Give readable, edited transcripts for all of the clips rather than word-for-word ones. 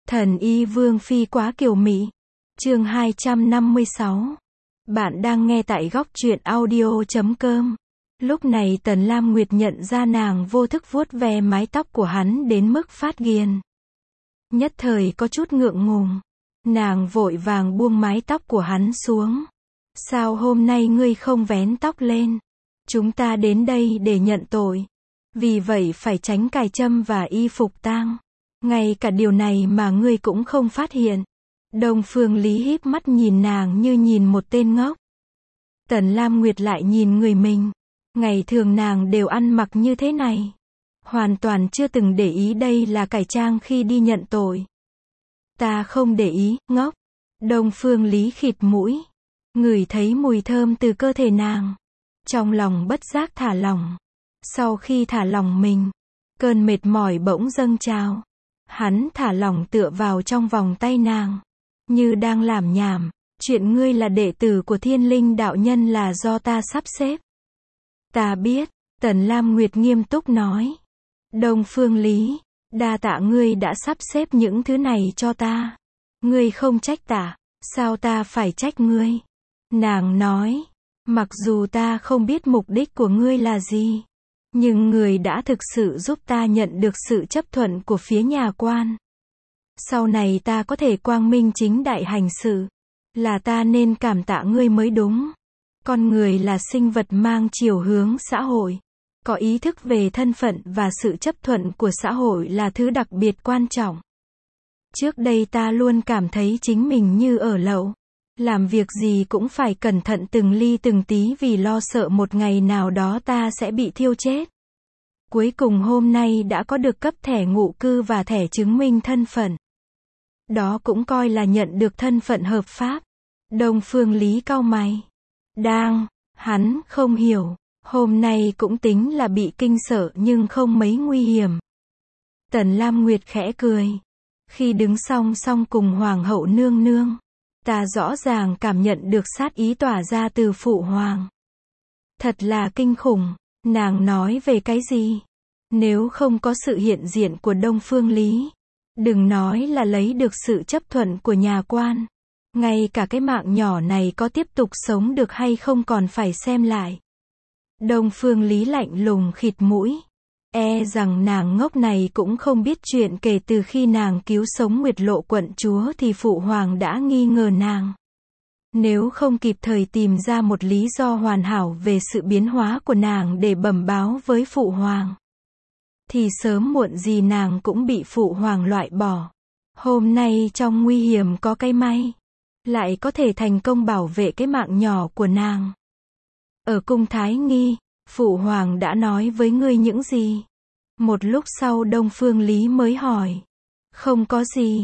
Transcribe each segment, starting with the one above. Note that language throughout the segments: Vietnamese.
Thần y Vương Phi quá kiều mị. Chương 256. Bạn đang nghe tại góc truyện audio.com. Lúc này Tần Lam Nguyệt nhận ra nàng vô thức vuốt ve mái tóc của hắn đến mức phát ghiền. Nhất thời có chút ngượng ngùng. Nàng vội vàng buông mái tóc của hắn xuống. Sao hôm nay ngươi không vén tóc lên? Chúng ta đến đây để nhận tội. Vì vậy phải tránh cài trâm và y phục tang. Ngay cả điều này mà ngươi cũng không phát hiện. Đông Phương Lý híp mắt nhìn nàng như nhìn một tên ngốc. Tần Lam Nguyệt lại nhìn người mình. Ngày thường nàng đều ăn mặc như thế này. Hoàn toàn chưa từng để ý đây là cải trang khi đi nhận tội. Ta không để ý, ngốc. Đông Phương Lý khịt mũi. Ngửi thấy mùi thơm từ cơ thể nàng. Trong lòng bất giác thả lỏng. Sau khi thả lỏng mình, cơn mệt mỏi bỗng dâng trào. Hắn thả lỏng tựa vào trong vòng tay nàng. Như đang làm nhảm. Chuyện ngươi là đệ tử của Thiên Linh đạo nhân là do ta sắp xếp. Ta biết, Tần Lam Nguyệt nghiêm túc nói. Đông Phương Lý, đa tạ ngươi đã sắp xếp những thứ này cho ta. Ngươi không trách ta, sao ta phải trách ngươi? Nàng nói, mặc dù ta không biết mục đích của ngươi là gì, nhưng người đã thực sự giúp ta nhận được sự chấp thuận của phía nhà quan. Sau này ta có thể quang minh chính đại hành sự. Là ta nên cảm tạ ngươi mới đúng. Con người là sinh vật mang chiều hướng xã hội. Có ý thức về thân phận và sự chấp thuận của xã hội là thứ đặc biệt quan trọng. Trước đây ta luôn cảm thấy chính mình như ở lậu. Làm việc gì cũng phải cẩn thận từng ly từng tí vì lo sợ một ngày nào đó ta sẽ bị thiêu chết. Cuối cùng hôm nay đã có được cấp thẻ ngụ cư và thẻ chứng minh thân phận. Đó cũng coi là nhận được thân phận hợp pháp. Đông Phương Lý cau mày. Hắn không hiểu. Hôm nay cũng tính là bị kinh sợ nhưng không mấy nguy hiểm. Tần Lam Nguyệt khẽ cười. Khi đứng song song cùng Hoàng hậu nương nương, ta rõ ràng cảm nhận được sát ý tỏa ra từ phụ hoàng. Thật là kinh khủng. Nàng nói về cái gì? Nếu không có sự hiện diện của Đông Phương Lý, đừng nói là lấy được sự chấp thuận của nhà quan. Ngay cả cái mạng nhỏ này có tiếp tục sống được hay không còn phải xem lại. Đông Phương Lý lạnh lùng khịt mũi. E rằng nàng ngốc này cũng không biết chuyện kể từ khi nàng cứu sống Nguyệt Lộ quận chúa thì phụ hoàng đã nghi ngờ nàng. Nếu không kịp thời tìm ra một lý do hoàn hảo về sự biến hóa của nàng để bẩm báo với phụ hoàng, thì sớm muộn gì nàng cũng bị phụ hoàng loại bỏ. Hôm nay trong nguy hiểm có cái may, lại có thể thành công bảo vệ cái mạng nhỏ của nàng. Ở cung Thái Nghi, phụ hoàng đã nói với ngươi những gì? Một lúc sau Đông Phương Lý mới hỏi. Không có gì.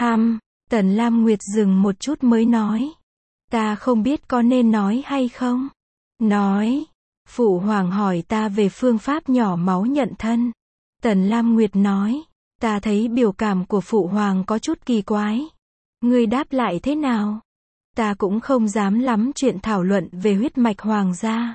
Tần Lam Nguyệt dừng một chút mới nói. Ta không biết có nên nói hay không? Nói. Phụ hoàng hỏi ta về phương pháp nhỏ máu nhận thân. Tần Lam Nguyệt nói. Ta thấy biểu cảm của phụ hoàng có chút kỳ quái. Ngươi đáp lại thế nào? Ta cũng không dám lắm chuyện thảo luận về huyết mạch hoàng gia.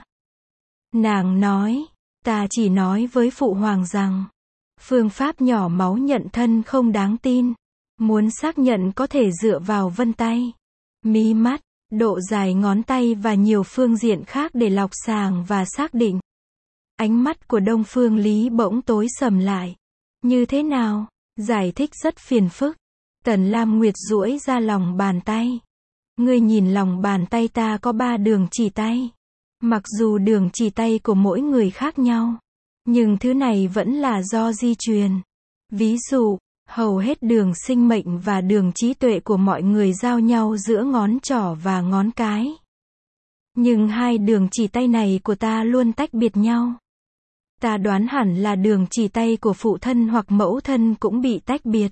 Nàng nói. Ta chỉ nói với phụ hoàng rằng, phương pháp nhỏ máu nhận thân không đáng tin. Muốn xác nhận có thể dựa vào vân tay, mí mắt, độ dài ngón tay và nhiều phương diện khác để lọc sàng và xác định. Ánh mắt của Đông Phương Lý bỗng tối sầm lại. Như thế nào? Giải thích rất phiền phức. Tần Lam Nguyệt duỗi ra lòng bàn tay. Ngươi nhìn lòng bàn tay ta có 3 đường chỉ tay. Mặc dù đường chỉ tay của mỗi người khác nhau, nhưng thứ này vẫn là do di truyền. Ví dụ, hầu hết đường sinh mệnh và đường trí tuệ của mọi người giao nhau giữa ngón trỏ và ngón cái. Nhưng 2 đường chỉ tay này của ta luôn tách biệt nhau. Ta đoán hẳn là đường chỉ tay của phụ thân hoặc mẫu thân cũng bị tách biệt.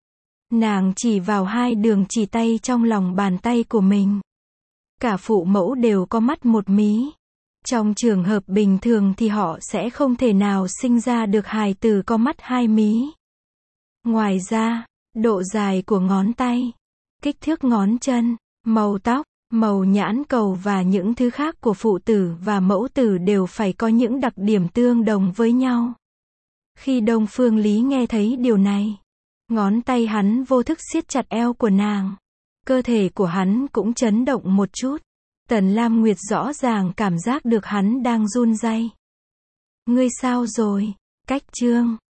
Nàng chỉ vào 2 đường chỉ tay trong lòng bàn tay của mình. Cả phụ mẫu đều có mắt một mí. Trong trường hợp bình thường thì họ sẽ không thể nào sinh ra được hài tử có mắt 2 mí. Ngoài ra, độ dài của ngón tay, kích thước ngón chân, màu tóc, màu nhãn cầu và những thứ khác của phụ tử và mẫu tử đều phải có những đặc điểm tương đồng với nhau. Khi Đông Phương Lý nghe thấy điều này, Ngón tay hắn vô thức siết chặt eo của nàng. Cơ thể của hắn cũng chấn động một chút. Tần Lam Nguyệt rõ ràng cảm giác được hắn đang run rẩy. Ngươi sao rồi? Cách chương